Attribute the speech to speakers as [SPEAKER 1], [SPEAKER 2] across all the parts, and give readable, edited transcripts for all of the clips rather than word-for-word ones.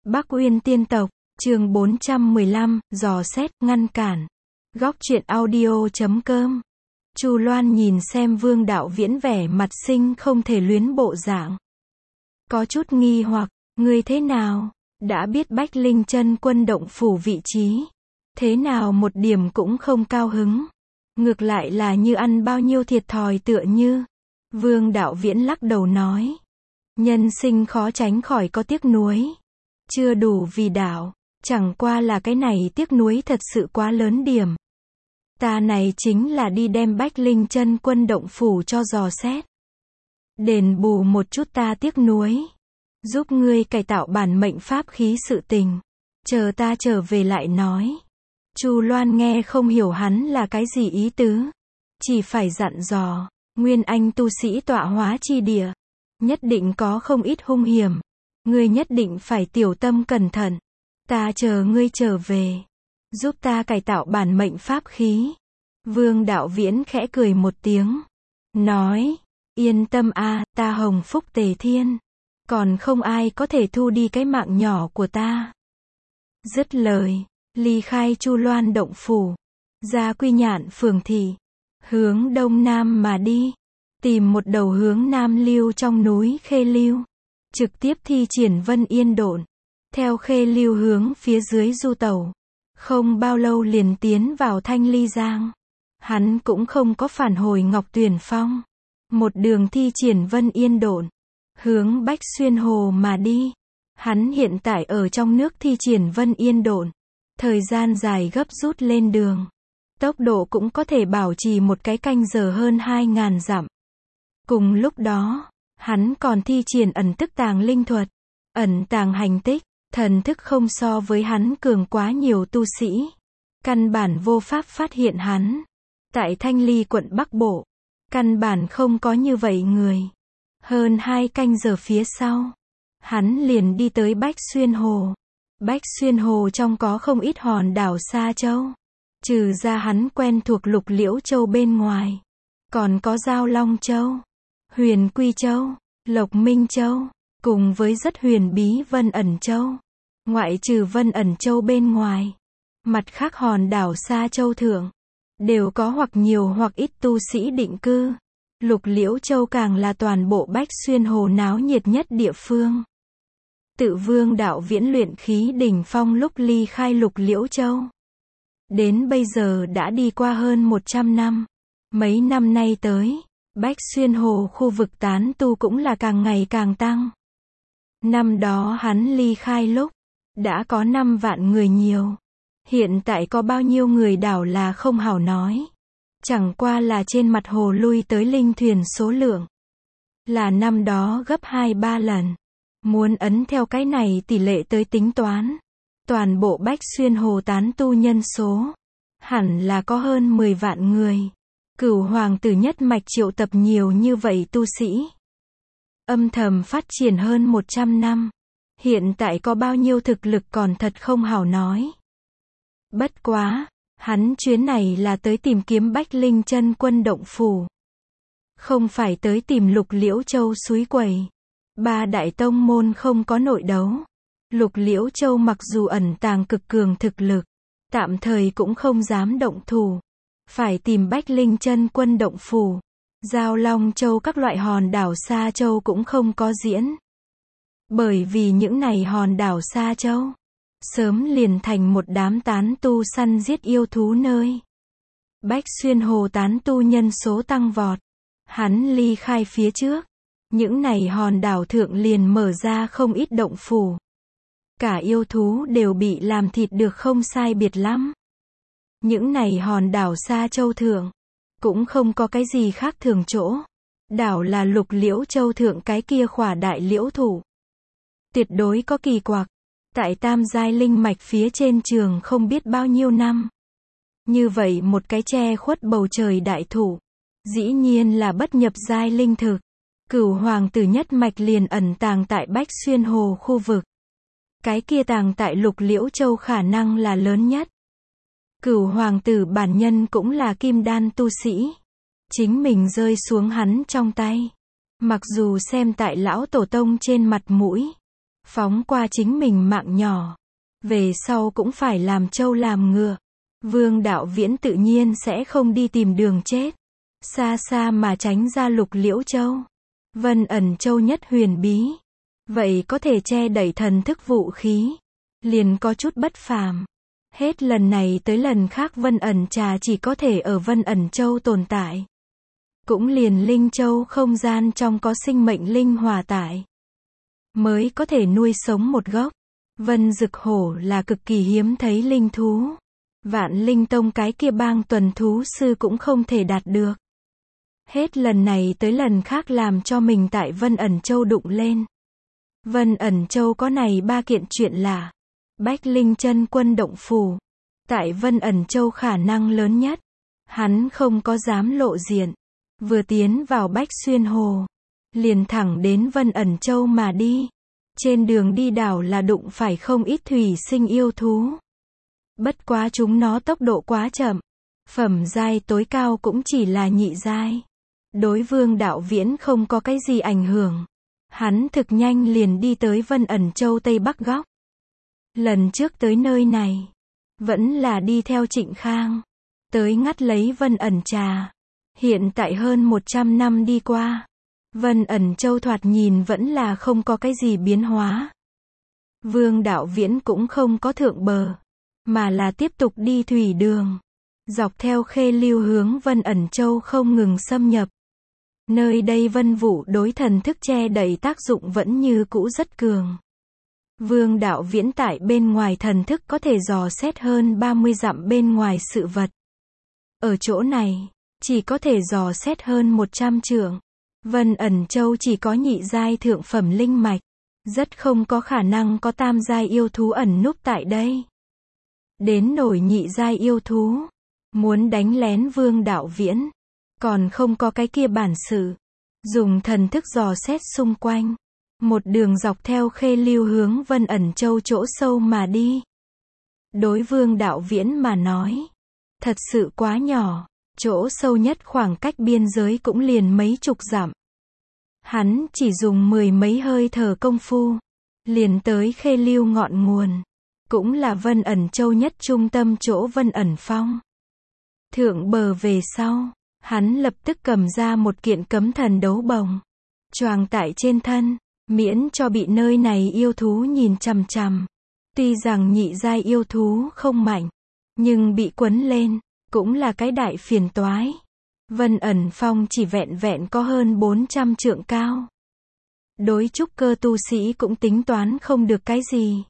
[SPEAKER 1] Bắc Uyên Tiên Tộc, chương 415, dò xét, ngăn cản. Góc truyện audio.com. Chu Loan nhìn xem Vương Đạo Viễn vẻ mặt sinh không thể luyến bộ dạng. Có chút nghi hoặc, ngươi thế nào? Đã biết Bách Linh Chân Quân động phủ vị trí. Thế nào một điểm cũng không cao hứng. Ngược lại là như ăn bao nhiêu thiệt thòi tựa như. Vương Đạo Viễn lắc đầu nói. Nhân sinh khó tránh khỏi có tiếc nuối. Chưa đủ vì đạo, chẳng qua là cái này tiếc nuối thật sự quá lớn điểm. Ta này chính là đi đem Bách Linh Chân Quân động phủ cho dò xét. Đền bù một chút ta tiếc nuối. Giúp ngươi cải tạo bản mệnh pháp khí sự tình. Chờ ta trở về lại nói. Chu Loan nghe không hiểu hắn là cái gì ý tứ. Chỉ phải dặn dò, Nguyên Anh tu sĩ tọa hóa chi địa. Nhất định có không ít hung hiểm. Ngươi nhất định phải tiểu tâm cẩn thận. Ta chờ ngươi trở về. Giúp ta cải tạo bản mệnh pháp khí. Vương Đạo Viễn khẽ cười một tiếng. Nói, yên tâm a, ta hồng phúc tề thiên. Còn không ai có thể thu đi cái mạng nhỏ của ta. Dứt lời, ly khai Chu Loan động phủ. Ra Quy Nhạn phường thị. Hướng đông nam mà đi. Tìm một đầu hướng nam lưu trong núi Khê Lưu. Trực tiếp thi triển Vân Yên Độn. Theo Khê Lưu hướng phía dưới du tẩu. Không bao lâu liền tiến vào Thanh Ly Giang. Hắn cũng không có phản hồi Ngọc Tuyền Phong. Một đường thi triển Vân Yên Độn. Hướng Bách Xuyên Hồ mà đi. Hắn hiện tại ở trong nước thi triển Vân Yên Độn. Thời gian dài gấp rút lên đường. Tốc độ cũng có thể bảo trì một cái canh giờ hơn 2.000 dặm. Cùng lúc đó, hắn còn thi triển ẩn tức tàng linh thuật. Ẩn tàng hành tích, thần thức không so với hắn cường quá nhiều tu sĩ. Căn bản vô pháp phát hiện hắn. Tại Thanh Ly quận Bắc Bộ, căn bản không có như vậy người. Hơn 2 canh giờ phía sau, hắn liền đi tới Bách Xuyên Hồ. Bách Xuyên Hồ trong có không ít hòn đảo Sa Châu. Trừ ra hắn quen thuộc Lục Liễu Châu bên ngoài. Còn có Giao Long Châu, Huyền Quy Châu, Lộc Minh Châu, cùng với rất huyền bí Vân Ẩn Châu. Ngoại trừ Vân Ẩn Châu bên ngoài, mặt khác hòn đảo Sa Châu thượng, đều có hoặc nhiều hoặc ít tu sĩ định cư. Lục Liễu Châu càng là toàn bộ Bách Xuyên Hồ náo nhiệt nhất địa phương. Tự Vương Đạo Viễn luyện khí đỉnh phong lúc ly khai Lục Liễu Châu. Đến bây giờ đã đi qua hơn 100 năm. Mấy năm nay tới, Bách Xuyên Hồ khu vực tán tu cũng là càng ngày càng tăng. Năm đó hắn ly khai lúc, đã có 5 vạn người nhiều. Hiện tại có bao nhiêu người đảo là không hảo nói. Chẳng qua là trên mặt hồ lui tới linh thuyền số lượng. Là năm đó gấp 2-3 lần. Muốn ấn theo cái này tỷ lệ tới tính toán. Toàn bộ Bách Xuyên Hồ tán tu nhân số. Hẳn là có hơn 10 vạn người. Cửu hoàng tử nhất mạch triệu tập nhiều như vậy tu sĩ. Âm thầm phát triển hơn 100 năm. Hiện tại có bao nhiêu thực lực còn thật không hảo nói. Bất quá, hắn chuyến này là tới tìm kiếm Bách Linh Chân Quân động phủ. Không phải tới tìm Lục Liễu Châu suối quẩy. 3 đại tông môn không có nội đấu. Lục Liễu Châu mặc dù ẩn tàng cực cường thực lực, tạm thời cũng không dám động thủ. Phải tìm Bách Linh Chân Quân động phủ. Giao Long Châu các loại hòn đảo Sa Châu cũng không có diễn. Bởi vì những này hòn đảo Sa Châu sớm liền thành một đám tán tu săn giết yêu thú nơi. Bách Xuyên Hồ tán tu nhân số tăng vọt. Hắn ly khai phía trước. Những này hòn đảo thượng liền mở ra không ít động phủ. Cả yêu thú đều bị làm thịt được không sai biệt lắm. Những này hòn đảo Sa Châu thượng cũng không có cái gì khác thường chỗ. Đảo là Lục Liễu Châu thượng cái kia khỏa đại liễu thụ. Tuyệt đối có kỳ quặc. Tại tam giai linh mạch phía trên trường không biết bao nhiêu năm. Như vậy một cái che khuất bầu trời đại thụ. Dĩ nhiên là bất nhập giai linh thực. Cửu hoàng tử nhất mạch liền ẩn tàng tại Bách Xuyên Hồ khu vực. Cái kia tàng tại Lục Liễu Châu khả năng là lớn nhất. Cửu hoàng tử bản nhân cũng là kim đan tu sĩ. Chính mình rơi xuống hắn trong tay. Mặc dù xem tại lão tổ tông trên mặt mũi. phóng qua chính mình mạng nhỏ. Về sau cũng phải làm trâu làm ngựa. Vương Đạo Viễn tự nhiên sẽ không đi tìm đường chết. Xa xa mà tránh ra Lục Liễu Châu. Vân Ẩn Châu nhất huyền bí. Vậy có thể che đậy thần thức vũ khí. Liền có chút bất phàm. Hết lần này tới lần khác Vân Ẩn Trà chỉ có thể ở Vân Ẩn Châu tồn tại. Cũng liền Linh Châu không gian trong có sinh mệnh linh hòa tại. Mới có thể nuôi sống một gốc. Vân Dực Hổ là cực kỳ hiếm thấy linh thú. Vạn Linh Tông cái kia bang tuần thú sư cũng không thể đạt được. Hết lần này tới lần khác làm cho mình tại Vân Ẩn Châu đụng lên. Vân Ẩn Châu có này 3 kiện chuyện là Bách Linh Chân Quân động phủ. Tại Vân Ẩn Châu khả năng lớn nhất. Hắn không có dám lộ diện. Vừa tiến vào Bách Xuyên Hồ. Liền thẳng đến Vân Ẩn Châu mà đi. Trên đường đi đảo là đụng phải không ít thủy sinh yêu thú. Bất quá chúng nó tốc độ quá chậm. Phẩm giai tối cao cũng chỉ là nhị giai. Đối Vương Đạo Viễn không có cái gì ảnh hưởng. Hắn thực nhanh liền đi tới Vân Ẩn Châu Tây Bắc góc. Lần trước tới nơi này, vẫn là đi theo Trịnh Khang. Tới ngắt lấy Vân Ẩn Trà. Hiện tại hơn 100 năm đi qua. Vân Ẩn Châu thoạt nhìn vẫn là không có cái gì biến hóa. Vương Đạo Viễn cũng không có thượng bờ. Mà là tiếp tục đi thủy đường. Dọc theo Khê Lưu hướng Vân Ẩn Châu không ngừng xâm nhập. Nơi đây vân vụ đối thần thức che đậy tác dụng vẫn như cũ rất cường. Vương Đạo Viễn tại bên ngoài thần thức có thể dò xét hơn 30 dặm bên ngoài sự vật. Ở chỗ này, chỉ có thể dò xét hơn 100 trượng. Vân Ẩn Châu chỉ có nhị giai thượng phẩm linh mạch. Rất không có khả năng có tam giai yêu thú ẩn núp tại đây. Đến nổi nhị giai yêu thú. Muốn đánh lén Vương Đạo Viễn. Còn không có cái kia bản sự. Dùng thần thức dò xét xung quanh. Một đường dọc theo Khê Lưu hướng Vân Ẩn Châu chỗ sâu mà đi. Đối Vương Đạo Viễn mà nói. Thật sự quá nhỏ. Chỗ sâu nhất khoảng cách biên giới cũng liền mấy chục dặm. Hắn chỉ dùng 10 mấy hơi thở công phu. Liền tới Khê Lưu ngọn nguồn. Cũng là Vân Ẩn Châu nhất trung tâm chỗ Vân Ẩn Phong. Thượng bờ về sau. Hắn lập tức cầm ra một kiện cấm thần đấu bồng. Choàng tại trên thân. Miễn cho bị nơi này yêu thú nhìn chằm chằm. Tuy rằng nhị giai yêu thú không mạnh. Nhưng bị quấn lên. Cũng là cái đại phiền toái. Vân Ẩn Phong chỉ vẹn vẹn có hơn 400 trượng cao. Đối trúc cơ tu sĩ cũng tính toán không được cái gì.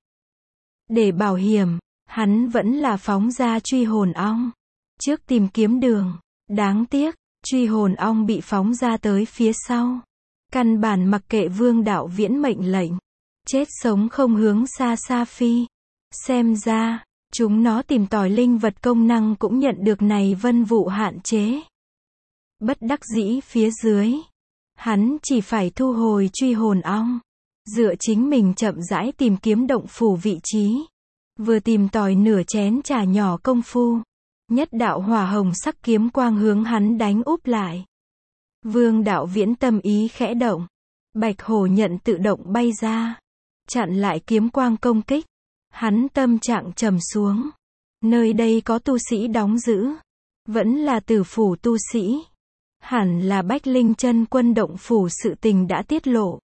[SPEAKER 1] Để bảo hiểm, hắn vẫn là phóng ra truy hồn ong. Trước tìm kiếm đường. Đáng tiếc, truy hồn ong bị phóng ra tới phía sau. Căn bản mặc kệ Vương Đạo Viễn mệnh lệnh. Chết sống không hướng xa xa phi. Xem ra, chúng nó tìm tòi linh vật công năng cũng nhận được này vân vụ hạn chế. Bất đắc dĩ phía dưới. Hắn chỉ phải thu hồi truy hồn ong. Dựa chính mình chậm rãi tìm kiếm động phủ vị trí. Vừa tìm tòi nửa chén trà nhỏ công phu. Nhất đạo hỏa hồng sắc kiếm quang hướng hắn đánh úp lại. Vương Đạo Viễn tâm ý khẽ động. Bạch hổ nhận tự động bay ra. Chặn lại kiếm quang công kích. Hắn tâm trạng trầm xuống. Nơi đây có tu sĩ đóng giữ. Vẫn là tử phủ tu sĩ. Hẳn là Bách Linh Chân Quân động phủ sự tình đã tiết lộ.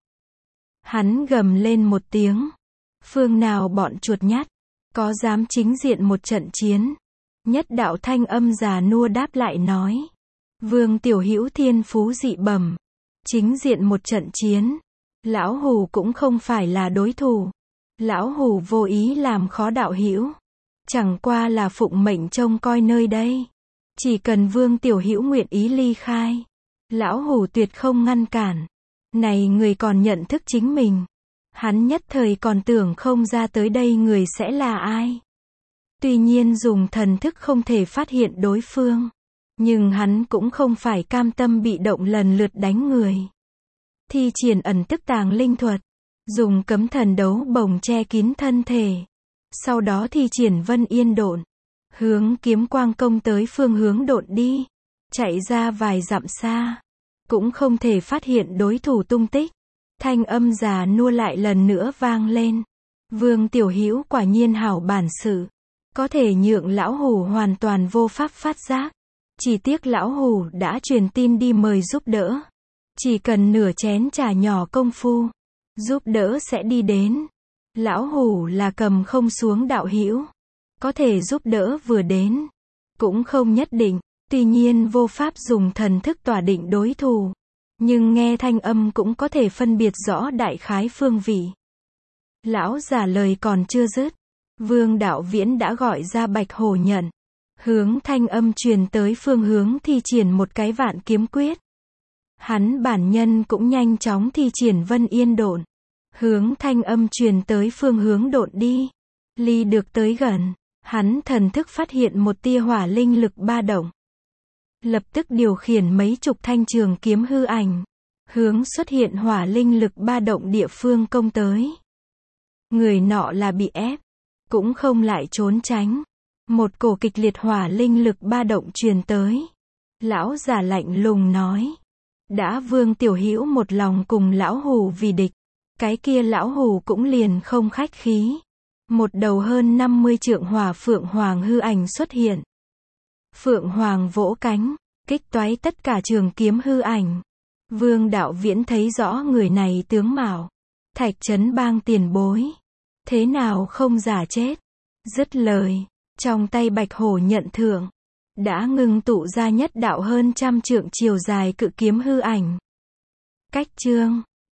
[SPEAKER 1] Hắn gầm lên một tiếng. Phương nào bọn chuột nhắt. Có dám chính diện một trận chiến. Nhất đạo thanh âm già nua đáp lại nói. Vương Tiểu Hữu thiên phú dị bẩm. Chính diện một trận chiến. Lão Hủ cũng không phải là đối thủ. Lão Hủ vô ý làm khó đạo hữu. Chẳng qua là phụng mệnh trông coi nơi đây. Chỉ cần Vương Tiểu Hữu nguyện ý ly khai. Lão Hủ tuyệt không ngăn cản. Này người còn nhận thức chính mình. Hắn nhất thời còn tưởng không ra tới đây người sẽ là ai. Tuy nhiên dùng thần thức không thể phát hiện đối phương. Nhưng hắn cũng không phải cam tâm bị động lần lượt đánh người. Thi triển ẩn tức tàng linh thuật. Dùng cấm thần đấu bồng che kín thân thể. Sau đó thi triển vân yên độn. Hướng kiếm quang công tới phương hướng độn đi. Chạy ra vài dặm xa. Cũng không thể phát hiện đối thủ tung tích. Thanh âm già nua lại lần nữa vang lên. Vương Tiểu Hữu quả nhiên hảo bản sự. Có thể nhượng lão hủ hoàn toàn vô pháp phát giác. Chỉ tiếc lão hủ đã truyền tin đi mời giúp đỡ. Chỉ cần nửa chén trà nhỏ công phu, giúp đỡ sẽ đi đến. Lão hủ là cầm không xuống đạo hữu. Có thể giúp đỡ vừa đến. Cũng không nhất định. Tuy nhiên vô pháp dùng thần thức tỏa định đối thủ. Nhưng nghe thanh âm cũng có thể phân biệt rõ đại khái phương vị. Lão già lời còn chưa dứt. Vương Đạo Viễn đã gọi ra Bạch Hổ Nhận. Hướng thanh âm truyền tới phương hướng thi triển một cái vạn kiếm quyết. Hắn bản nhân cũng nhanh chóng thi triển Vân Yên Độn. Hướng thanh âm truyền tới phương hướng độn đi. Ly được tới gần. Hắn thần thức phát hiện một tia hỏa linh lực ba động. Lập tức điều khiển mấy chục thanh trường kiếm hư ảnh. Hướng xuất hiện hỏa linh lực ba động địa phương công tới. Người nọ là bị ép. Cũng không lại trốn tránh. Một cổ kịch liệt hỏa linh lực ba động truyền tới. Lão già lạnh lùng nói. Đã Vương Tiểu Hữu một lòng cùng lão hủ vì địch. Cái kia lão hủ cũng liền không khách khí. Một đầu hơn 50 trượng hỏa phượng hoàng hư ảnh xuất hiện. Phượng hoàng vỗ cánh, kích toái tất cả trường kiếm hư ảnh. Vương Đạo Viễn thấy rõ người này tướng mạo. Thạch Trấn Bang tiền bối. Thế nào không giả chết. Dứt lời, trong tay Bạch Hổ Nhận thượng. Đã ngưng tụ ra nhất đạo hơn trăm trượng chiều dài cự kiếm hư ảnh. Cách chương